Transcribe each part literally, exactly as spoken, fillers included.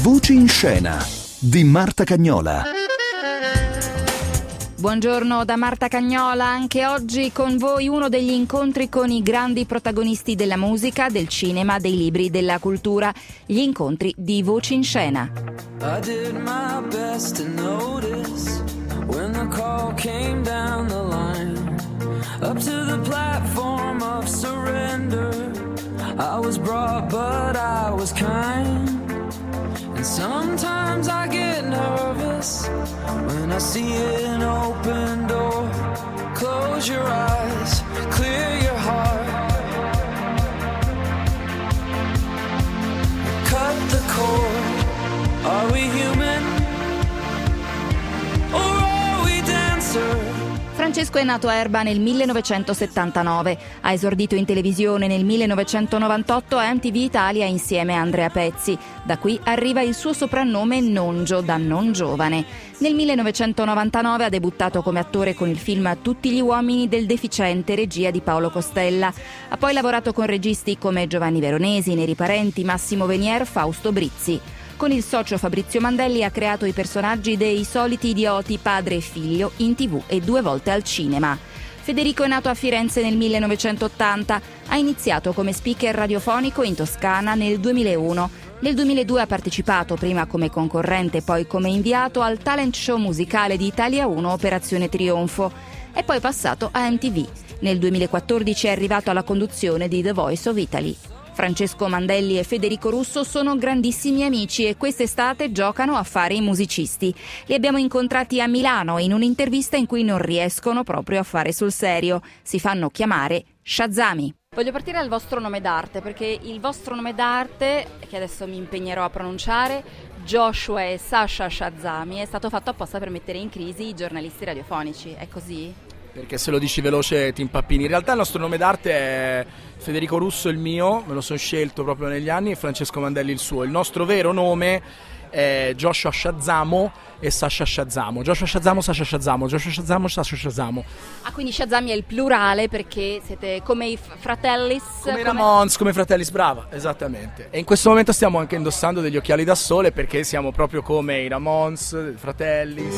Voci in scena di Marta Cagnola. Buongiorno da Marta Cagnola, anche oggi con voi uno degli incontri con i grandi protagonisti della musica, del cinema, dei libri, della cultura, gli incontri di Voci in scena. I did my best to notice when the call came down the line, up to the platform of surrender. I was brought but I was kind, and sometimes I get nervous when I see an open door. Close your eyes, clear your heart, cut the cord. Are we human or are we dancer? Francesco è nato a Erba nel millenovecentosettantanove, ha esordito in televisione nel millenovecentonovantotto a M T V Italia insieme a Andrea Pezzi. Da qui arriva il suo soprannome Nongio, da non giovane. Nel millenovecentonovantanove ha debuttato come attore con il film Tutti gli uomini del deficiente, regia di Paolo Costella. Ha poi lavorato con registi come Giovanni Veronesi, Neri Parenti, Massimo Venier, Fausto Brizzi. Con il socio Fabrizio Mandelli ha creato i personaggi dei Soliti idioti padre e figlio in tivù e due volte al cinema. Federico è nato a Firenze nel millenovecentottanta, ha iniziato come speaker radiofonico in Toscana nel duemilauno. Nel duemiladue ha partecipato, prima come concorrente e poi come inviato, al talent show musicale di Italia uno Operazione Trionfo. È poi passato a M T V. Nel duemilaquattordici è arrivato alla conduzione di The Voice of Italy. Francesco Mandelli e Federico Russo sono grandissimi amici e quest'estate giocano a fare i musicisti. Li abbiamo incontrati a Milano in un'intervista in cui non riescono proprio a fare sul serio. Si fanno chiamare Shazami. Voglio partire dal vostro nome d'arte, perché il vostro nome d'arte, che adesso mi impegnerò a pronunciare, Joshua e Sasha Shazami, è stato fatto apposta per mettere in crisi i giornalisti radiofonici. È così? Perché se lo dici veloce ti impappini. In realtà il nostro nome d'arte è Federico Russo il mio, me lo sono scelto proprio negli anni, e Francesco Mandelli il suo. Il nostro vero nome è Joshua Shazamo e Sasha Shazamo. Joshua Shazamo, Sasha Shazamo, Joshua Shazamo, Sasha Shazamo. Ah, quindi Shazami è il plurale perché siete come i fratellis? Come i Ramones, come i fratellis, brava, esattamente. E in questo momento stiamo anche indossando degli occhiali da sole perché siamo proprio come i Ramones, i fratellis.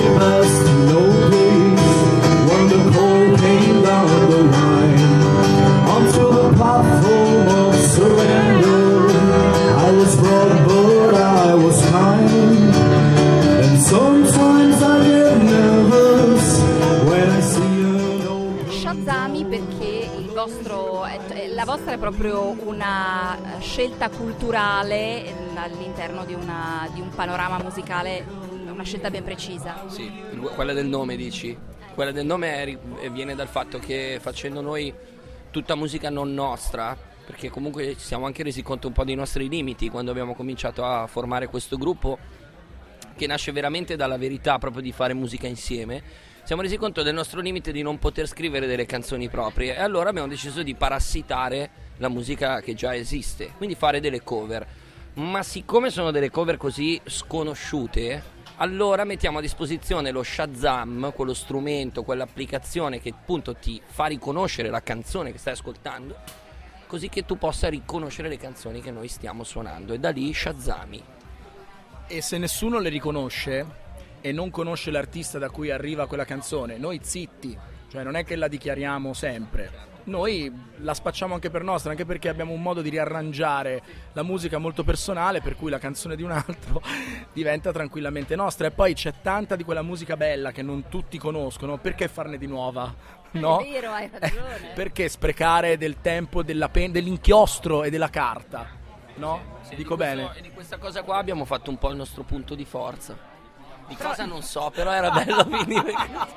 When the cold came down the line, onto the platform of surrender, I was wrong but I was kind, and sometimes I get nervous when I see an old... Shazami perché il vostro, la vostra è proprio una scelta culturale all'interno di, una, di un panorama musicale, una scelta ben precisa. Sì, quella del nome dici? Quella del nome è, viene dal fatto che facendo noi tutta musica non nostra, perché comunque ci siamo anche resi conto un po' dei nostri limiti quando abbiamo cominciato a formare questo gruppo, che nasce veramente dalla verità proprio di fare musica insieme. Siamo resi conto del nostro limite di non poter scrivere delle canzoni proprie, e allora abbiamo deciso di parassitare la musica che già esiste, quindi fare delle cover. Ma siccome sono delle cover così sconosciute, allora mettiamo a disposizione lo Shazam, quello strumento, quell'applicazione che appunto ti fa riconoscere la canzone che stai ascoltando, così che tu possa riconoscere le canzoni che noi stiamo suonando, e da lì Shazami. E se nessuno le riconosce e non conosce l'artista da cui arriva quella canzone, noi zitti, cioè non è che la dichiariamo sempre. Noi la spacciamo anche per nostra, anche perché abbiamo un modo di riarrangiare la musica molto personale, per cui la canzone di un altro diventa tranquillamente nostra. E poi c'è tanta di quella musica bella che non tutti conoscono, perché farne di nuova? No? È vero, hai ragione. Perché sprecare del tempo, della pen- dell'inchiostro e della carta? No? Sì, Dico di questo, bene. E di questa cosa qua abbiamo fatto un po' il nostro punto di forza. Di però... cosa non so, però era bello venire.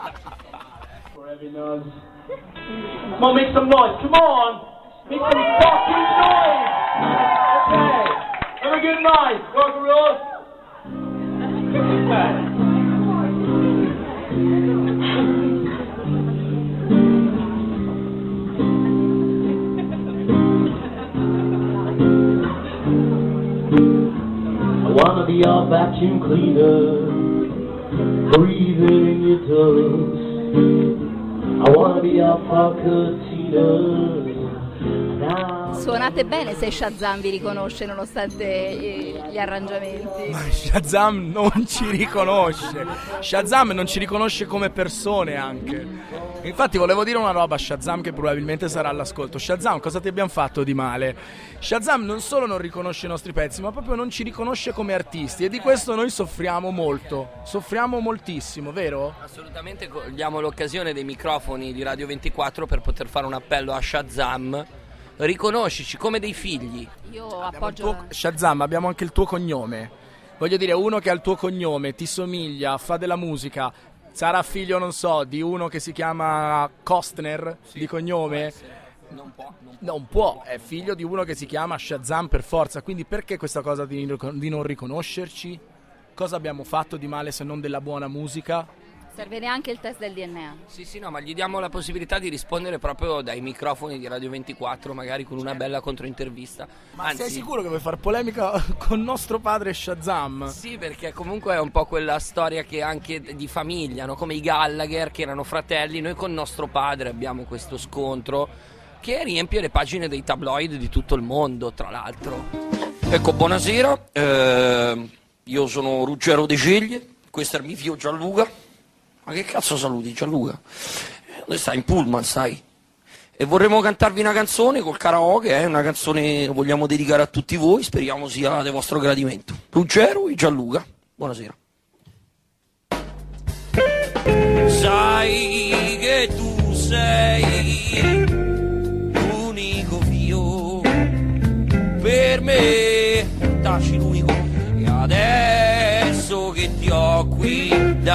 Come on, make some noise. Come on. Make some fucking noise. Okay. Have a good night. Rock and roll. I wanna be your vacuum cleaner, breathing in your toes. I wanna be your Falcatina. suonate bene se Shazam vi riconosce nonostante gli arrangiamenti. Ma Shazam non ci riconosce. Shazam non ci riconosce come persone anche. Infatti volevo dire una roba a Shazam che probabilmente sarà all'ascolto. Shazam, cosa ti abbiamo fatto di male? Shazam non solo non riconosce i nostri pezzi, ma proprio non ci riconosce come artisti, e di questo noi soffriamo molto. Soffriamo moltissimo, vero? Assolutamente, cogliamo l'occasione dei microfoni di Radio ventiquattro per poter fare un appello a Shazam. Riconoscici come dei figli. Io Abbiamo appoggio il tuo, Shazam, abbiamo anche il tuo cognome. Voglio dire, uno che ha il tuo cognome, ti somiglia, fa della musica, sarà figlio, non so, di uno che si chiama Costner, sì, di cognome? Non può, non può. Non può, è figlio di uno che si chiama Shazam per forza. Quindi perché questa cosa di, di non riconoscerci? Cosa abbiamo fatto di male se non della buona musica? serve neanche il test del D N A. Sì, sì, no, ma gli diamo la possibilità di rispondere proprio dai microfoni di Radio ventiquattro, magari con una bella controintervista. Ma Anzi, sei sicuro che vuoi far polemica con nostro padre Shazam? sì, perché comunque è un po' quella storia che anche di famiglia, no? Come i Gallagher che erano fratelli, noi con nostro padre abbiamo questo scontro che riempie le pagine dei tabloid di tutto il mondo, tra l'altro. Ecco, buonasera, eh, io sono Ruggero De Ceglie, questo è il mio figlio Gianluca. Ma che cazzo saluti, Gianluca? Dove stai? In pullman, stai? E vorremmo cantarvi una canzone col karaoke, eh? Una canzone che vogliamo dedicare a tutti voi, speriamo sia del vostro gradimento. Ruggero e Gianluca, buonasera. Sai che tu sei l'unico figlio per me, taci l'unico, e adesso che ti ho qui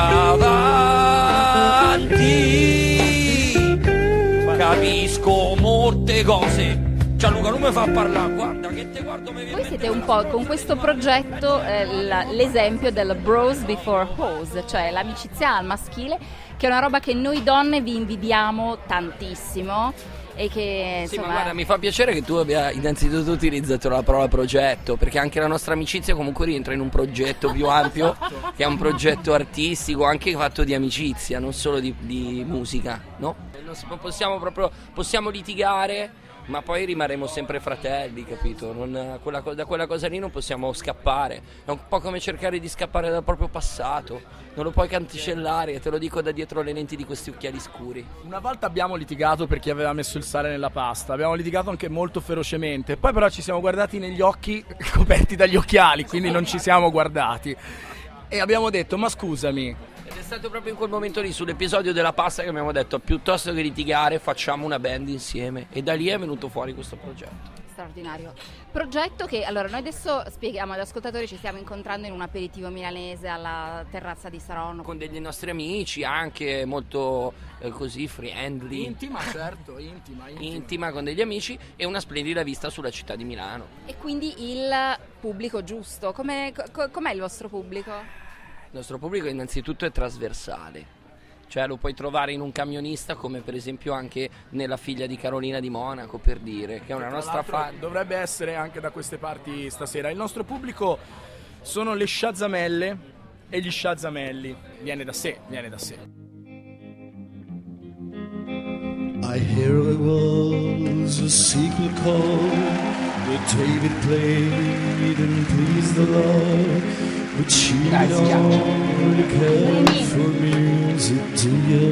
davanti capisco molte cose. Gianluca, non mi fa parlare, guarda che te guardo. Voi siete un po' con questo progetto eh, la, l'esempio del bros before hoes, cioè l'amicizia al maschile, che è una roba che noi donne vi invidiamo tantissimo. E che, insomma... Sì, ma guarda, mi fa piacere che tu abbia innanzitutto utilizzato la parola progetto, perché anche la nostra amicizia comunque rientra in un progetto più ampio, che è un progetto artistico, anche fatto di amicizia, non solo di, di musica, no? Non si, possiamo proprio, possiamo litigare, ma poi rimarremo sempre fratelli, capito? Non, quella, da quella cosa lì non possiamo scappare. È un po' come cercare di scappare dal proprio passato. Non lo puoi cancellare, te lo dico da dietro le lenti di questi occhiali scuri. Una volta abbiamo litigato per chi aveva messo il sale nella pasta. Abbiamo litigato anche molto ferocemente. Poi però ci siamo guardati negli occhi coperti dagli occhiali, quindi non ci siamo guardati. E abbiamo detto, ma scusami. Ed è stato proprio in quel momento lì, sull'episodio della pasta, che abbiamo detto piuttosto che litigare facciamo una band insieme, e da lì è venuto fuori questo progetto. Straordinario progetto che, allora, noi adesso spieghiamo agli ascoltatori, ci stiamo incontrando in un aperitivo milanese alla terrazza di Saronno con degli nostri amici, anche molto eh, così friendly, intima, certo, intima, intima intima con degli amici, e una splendida vista sulla città di Milano. E quindi il pubblico giusto, com'è, co- com'è il vostro pubblico? Il nostro pubblico innanzitutto è trasversale, cioè lo puoi trovare in un camionista, come per esempio anche nella figlia di Carolina di Monaco, per dire, che è una nostra fan. Dovrebbe essere anche da queste parti stasera. Il nostro pubblico sono le sciazzamelle e gli sciazzamelli. Viene da sé, viene da sé. I hear it was a secret chord that David played and pleased the Lord, but she don't care for music, do you?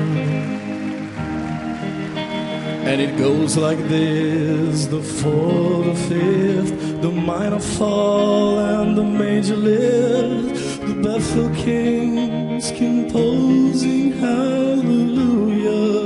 And it goes like this: the fourth, the fifth, the minor fall and the major lift, the Bethel Kings composing hallelujah.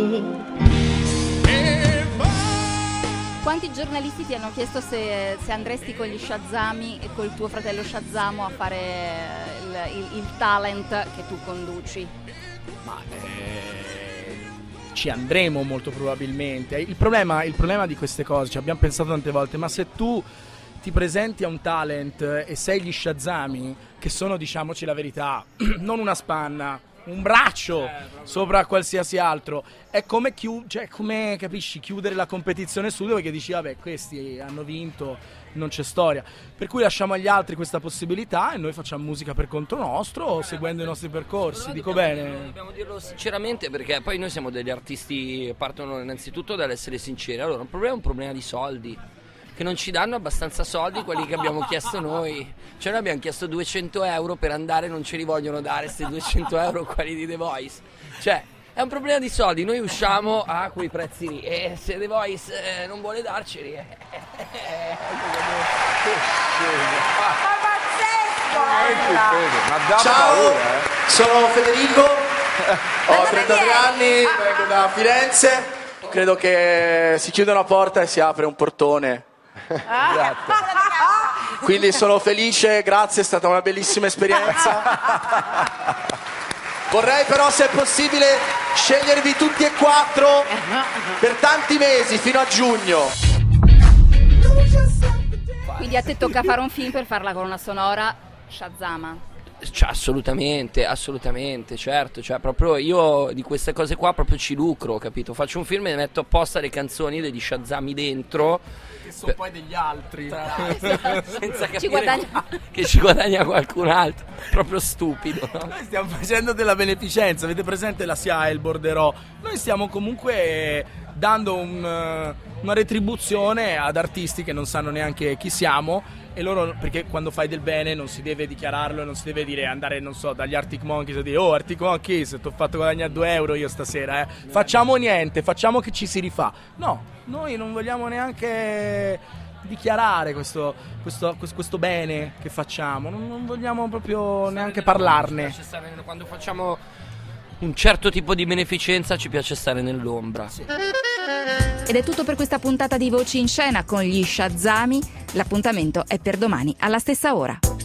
Quanti giornalisti ti hanno chiesto se, se andresti con gli Shazzami e col tuo fratello Shazzamo a fare il, il, il talent che tu conduci? Ma eh, ci andremo molto probabilmente. Il problema, il problema di queste cose, ci abbiamo pensato tante volte, ma se tu ti presenti a un talent e sei gli Shazzami, che sono, diciamoci la verità, non una spanna, un braccio eh, sopra qualsiasi altro. È come, chiu- cioè, come capisci, chiudere la competizione studio perché dici vabbè, questi hanno vinto, non c'è storia. Per cui lasciamo agli altri questa possibilità e noi facciamo musica per conto nostro, seguendo i nostri percorsi. Dico dobbiamo bene. Dirlo, dobbiamo dirlo sinceramente, perché poi noi siamo degli artisti, partono innanzitutto dall'essere sinceri. Allora, un problema è un problema di soldi, che non ci danno abbastanza soldi quelli che abbiamo chiesto noi. Cioè noi abbiamo chiesto duecento euro per andare, non ce li vogliono dare questi duecento euro quelli di The Voice. Cioè è un problema di soldi, noi usciamo a quei prezzi lì e se The Voice eh, non vuole darceli eh, eh, eh, ciao, sono Federico, ho trentatré anni, vengo da Firenze, credo che si chiude una porta e si apre un portone. Esatto. Quindi sono felice, grazie, è stata una bellissima esperienza. Vorrei però, se è possibile, scegliervi tutti e quattro per tanti mesi, fino a giugno. Quindi a te tocca fare un film per fare la colonna sonora Shazama. Cioè, assolutamente, assolutamente, certo, cioè proprio io di queste cose qua proprio ci lucro, capito? Faccio un film e metto apposta le canzoni degli Shazami dentro, che sono per... poi degli altri, senza capire ci guadagna... che ci guadagna qualcun altro, proprio stupido, no? Noi stiamo facendo della beneficenza, avete presente la S I A E, il Borderò? Noi stiamo comunque dando un, una retribuzione ad artisti che non sanno neanche chi siamo. E loro, perché quando fai del bene non si deve dichiararlo, non si deve dire, andare, non so, dagli Arctic Monkeys e dire oh Arctic Monkeys, ti ho fatto guadagnare due euro io stasera, eh. Facciamo niente, facciamo che ci si rifà. No, noi non vogliamo neanche dichiarare questo, questo, questo bene che facciamo, non, non vogliamo proprio neanche parlarne. Quando facciamo un certo tipo di beneficenza ci piace stare nell'ombra. Sì. Ed è tutto per questa puntata di Voci in Scena con gli Shazami. L'appuntamento è per domani alla stessa ora.